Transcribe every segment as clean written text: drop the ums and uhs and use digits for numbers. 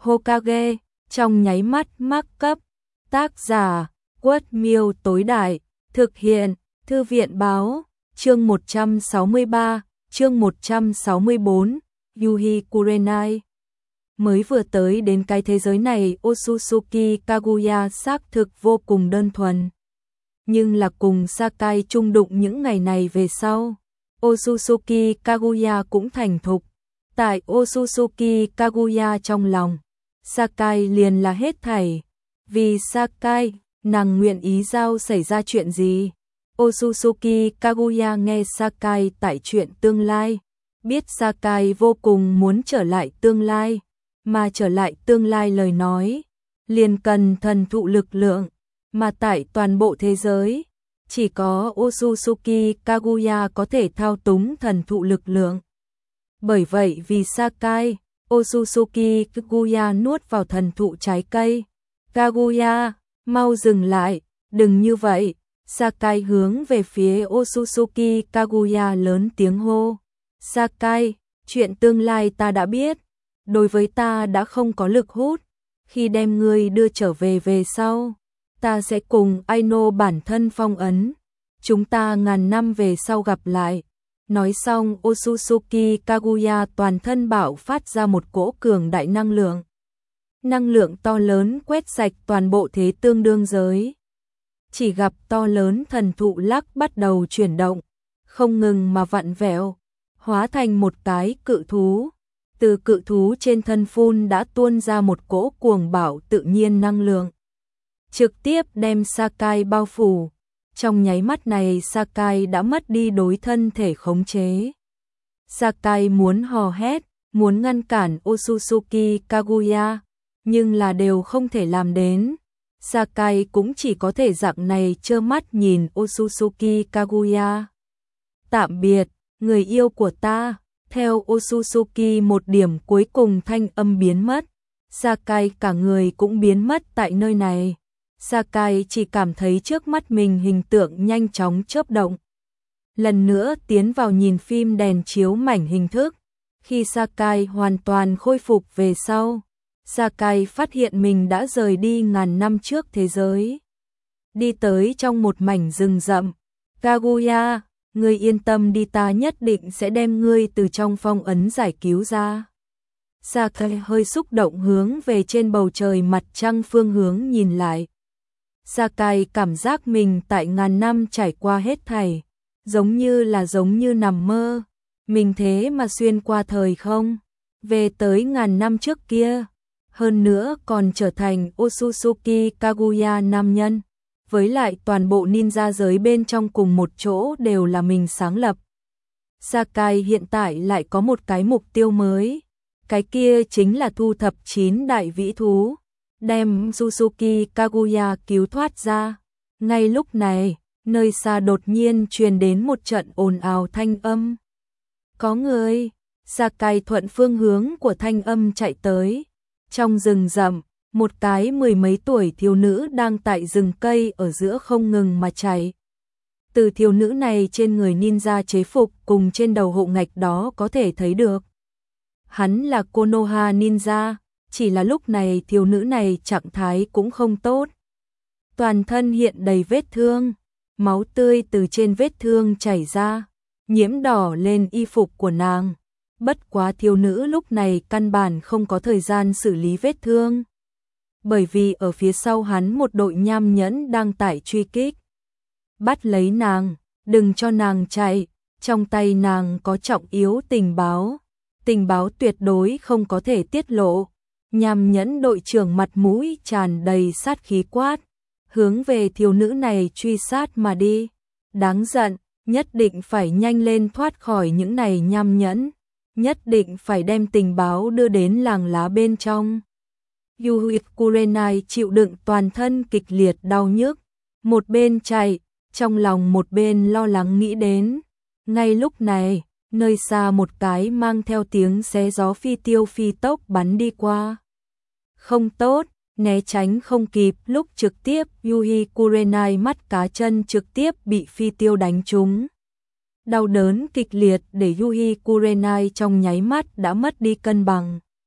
Hokage, trong nháy mắt mắc cấp. Tác giả, Quất Miêu tối đại, thực hiện, Thư viện báo, chương 163, chương 164, Yuhi Kurenai. Mới vừa tới đến cái thế giới này, Otsutsuki Kaguya xác thực vô cùng đơn thuần. Nhưng là cùng Sakai chung đụng những ngày này về sau, Otsutsuki Kaguya cũng thành thục. Tại Otsutsuki Kaguya trong lòng, Sakai liền là hết thảy. Vì Sakai, nàng nguyện ý giao xảy ra chuyện gì? Otsutsuki Kaguya nghe Sakai tại chuyện tương lai, biết Sakai vô cùng muốn trở lại tương lai, mà trở lại tương lai lời nói, liền cần thần thụ lực lượng, mà tại toàn bộ thế giới, chỉ có Otsutsuki Kaguya có thể thao túng thần thụ lực lượng. Bởi vậy vì Sakai, Otsutsuki Kaguya nuốt vào thần thụ trái cây. Kaguya, mau dừng lại, đừng như vậy. Sakai hướng về phía Otsutsuki Kaguya lớn tiếng hô. Sakai, chuyện tương lai ta đã biết, đối với ta đã không có lực hút. Khi đem ngươi đưa trở về sau, ta sẽ cùng Aino bản thân phong ấn. Chúng ta ngàn năm về sau gặp lại. Nói xong, Otsutsuki Kaguya toàn thân bạo phát ra một cỗ cường đại năng lượng. Năng lượng to lớn quét sạch toàn bộ thế tương đương giới. Chỉ gặp to lớn thần thụ lắc bắt đầu chuyển động, không ngừng mà vặn vẹo, hóa thành một cái cự thú. Từ cự thú trên thân phun đã tuôn ra một cỗ cuồng bạo tự nhiên năng lượng, trực tiếp đem Sakai bao phủ. Trong nháy mắt này Sakai đã mất đi đối thân thể khống chế. Sakai muốn hò hét, muốn ngăn cản Otsutsuki Kaguya, nhưng là đều không thể làm đến. Sakai cũng chỉ có thể dạng này trơ mắt nhìn Otsutsuki Kaguya. Tạm biệt, người yêu của ta. Theo Otsutsuki một điểm cuối cùng thanh âm biến mất, Sakai cả người cũng biến mất tại nơi này. Sakai chỉ cảm thấy trước mắt mình hình tượng nhanh chóng chớp động. Lần nữa tiến vào nhìn phim đèn chiếu mảnh hình thức. Khi Sakai hoàn toàn khôi phục về sau, Sakai phát hiện mình đã rời đi ngàn năm trước thế giới. Đi tới trong một mảnh rừng rậm. Kaguya, ngươi yên tâm đi, ta nhất định sẽ đem ngươi từ trong phong ấn giải cứu ra. Sakai hơi xúc động hướng về trên bầu trời mặt trăng phương hướng nhìn lại. Sakai cảm giác mình tại ngàn năm trải qua hết thảy, giống như nằm mơ. Mình thế mà xuyên qua thời không, về tới ngàn năm trước kia. Hơn nữa còn trở thành Otsutsuki Kaguya nam nhân. Với lại toàn bộ ninja giới bên trong cùng một chỗ đều là mình sáng lập. Sakai hiện tại lại có một cái mục tiêu mới. Cái kia chính là thu thập 9 đại vĩ thú, đem Otsutsuki Kaguya cứu thoát ra. Ngay lúc này, nơi xa đột nhiên truyền đến một trận ồn ào thanh âm. Có người. Sakai thuận phương hướng của thanh âm chạy tới. Trong rừng rậm, một cái 10 mấy tuổi thiếu nữ đang tại rừng cây ở giữa không ngừng mà chạy. Từ thiếu nữ này trên người ninja chế phục cùng trên đầu hộ ngạch đó có thể thấy được. Hắn là Konoha ninja, chỉ là lúc này thiếu nữ này trạng thái cũng không tốt. Toàn thân hiện đầy vết thương, máu tươi từ trên vết thương chảy ra, nhiễm đỏ lên y phục của nàng. Bất quá thiếu nữ lúc này căn bản không có thời gian xử lý vết thương. Bởi vì ở phía sau hắn một đội nham nhẫn đang tại truy kích. Bắt lấy nàng, đừng cho nàng chạy, trong tay nàng có trọng yếu tình báo tuyệt đối không có thể tiết lộ. Nham nhẫn đội trưởng mặt mũi tràn đầy sát khí quát, hướng về thiếu nữ này truy sát mà đi. Đáng giận, nhất định phải nhanh lên thoát khỏi những này nham nhẫn, nhất định phải đem tình báo đưa đến làng lá bên trong. Yuhi Kurenai chịu đựng toàn thân kịch liệt đau nhức, một bên chạy, trong lòng một bên lo lắng nghĩ đến. Ngay lúc này, nơi xa một cái mang theo tiếng xé gió phi tiêu phi tốc bắn đi qua. Không tốt, né tránh không kịp, lúc trực tiếp Yuhi Kurenai mắt cá chân trực tiếp bị phi tiêu đánh trúng. Đau đớn kịch liệt để Yuhi Kurenai trong nháy mắt đã mất đi cân bằng.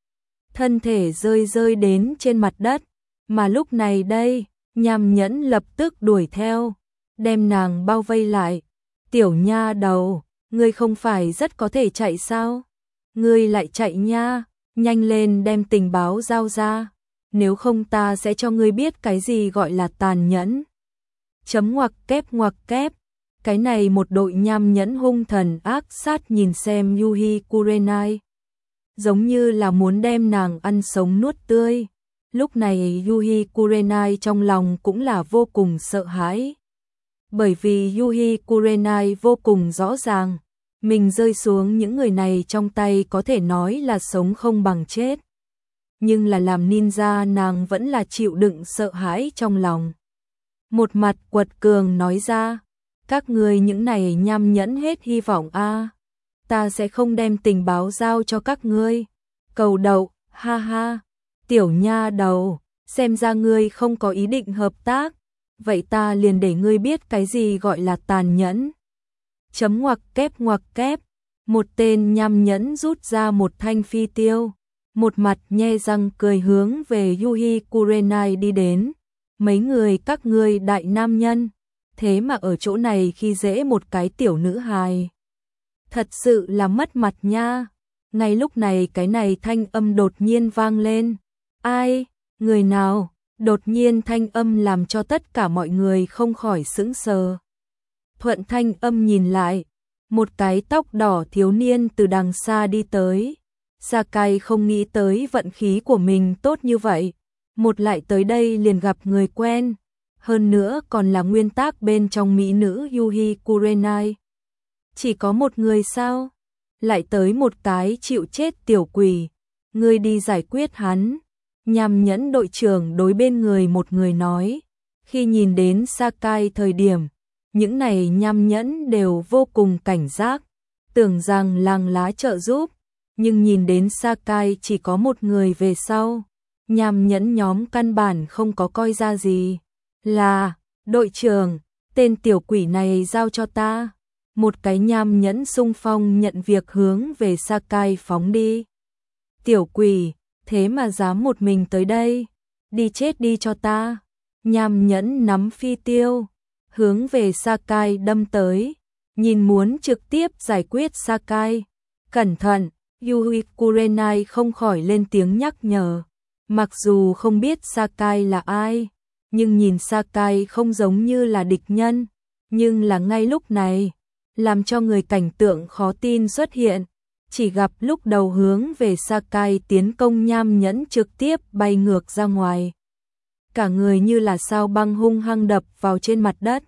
thân thể rơi đến trên mặt đất, mà lúc này đây, Nham Nhẫn lập tức đuổi theo, đem nàng bao vây lại. Tiểu nha đầu, ngươi không phải rất có thể chạy sao? Ngươi lại chạy nha, nhanh lên đem tình báo giao ra, nếu không ta sẽ cho ngươi biết cái gì gọi là tàn nhẫn. Chấm ngoặc kép, cái này một đội nham nhẫn hung thần ác sát nhìn xem Yuhi Kurenai, giống như là muốn đem nàng ăn sống nuốt tươi. Lúc này Yuhi Kurenai trong lòng cũng là vô cùng sợ hãi. Bởi vì Yuhi Kurenai vô cùng rõ ràng, mình rơi xuống những người này trong tay có thể nói là sống không bằng chết. Nhưng là làm ninja nàng vẫn là chịu đựng sợ hãi trong lòng. Một mặt quật cường nói ra, các người những này nham nhẫn hết hy vọng a, ta sẽ không đem tình báo giao cho các ngươi. Cầu đậu, ha ha, tiểu nha đầu, xem ra ngươi không có ý định hợp tác, vậy ta liền để ngươi biết cái gì gọi là tàn nhẫn. Chấm ngoặc kép, một tên nham nhẫn rút ra một thanh phi tiêu, một mặt nhe răng cười hướng về Yuhi Kurenai đi đến. Mấy người các ngươi đại nam nhân, thế mà ở chỗ này khi dễ một cái tiểu nữ hài. Thật sự là mất mặt nha. Ngay lúc này cái này thanh âm đột nhiên vang lên. Ai? Người nào? Đột nhiên thanh âm làm cho tất cả mọi người không khỏi sững sờ. Thuận thanh âm nhìn lại, một cái tóc đỏ thiếu niên từ đằng xa đi tới. Sakai không nghĩ tới vận khí của mình tốt như vậy, một lại tới đây liền gặp người quen, hơn nữa còn là nguyên tác bên trong mỹ nữ Yuhi Kurenai. Chỉ có một người sao? Lại tới một cái chịu chết tiểu quỷ, ngươi đi giải quyết hắn. Nham nhẫn đội trưởng đối bên người một người nói. Khi nhìn đến Sakai thời điểm, những này nham nhẫn đều vô cùng cảnh giác, tưởng rằng làng lá trợ giúp, nhưng nhìn đến Sakai chỉ có một người về sau, nham nhẫn nhóm căn bản không có coi ra gì. Là, đội trưởng, tên tiểu quỷ này giao cho ta. Một cái nham nhẫn xung phong nhận việc hướng về Sakai phóng đi. Tiểu quỷ, thế mà dám một mình tới đây, đi chết đi cho ta. Nham nhẫn nắm phi tiêu, hướng về Sakai đâm tới, nhìn muốn trực tiếp giải quyết Sakai. Cẩn thận, Yuhi Kurenai không khỏi lên tiếng nhắc nhở. Mặc dù không biết Sakai là ai, nhưng nhìn Sakai không giống như là địch nhân, nhưng là ngay lúc này, làm cho người cảnh tượng khó tin xuất hiện. Chỉ gặp lúc đầu hướng về Sakai tiến công nham nhẫn trực tiếp bay ngược ra ngoài. Cả người như là sao băng hung hăng đập vào trên mặt đất.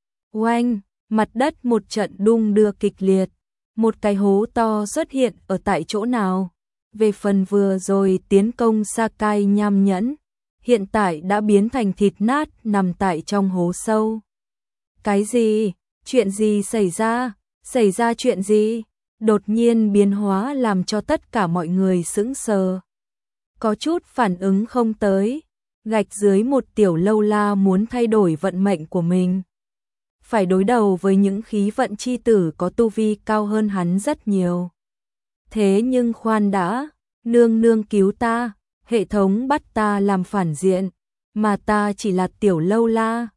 Oanh, mặt đất một trận đung đưa kịch liệt. Một cái hố to xuất hiện ở tại chỗ nào. Về phần vừa rồi tiến công Sakai nham nhẫn, hiện tại đã biến thành thịt nát nằm tại trong hố sâu. Cái gì? Chuyện gì xảy ra? Xảy ra chuyện gì? Đột nhiên biến hóa làm cho tất cả mọi người sững sờ. Có chút phản ứng không tới. Gạch dưới một tiểu lâu la muốn thay đổi vận mệnh của mình. Phải đối đầu với những khí vận chi tử có tu vi cao hơn hắn rất nhiều. Thế nhưng khoan đã, nương nương cứu ta, hệ thống bắt ta làm phản diện, mà ta chỉ là tiểu lâu la,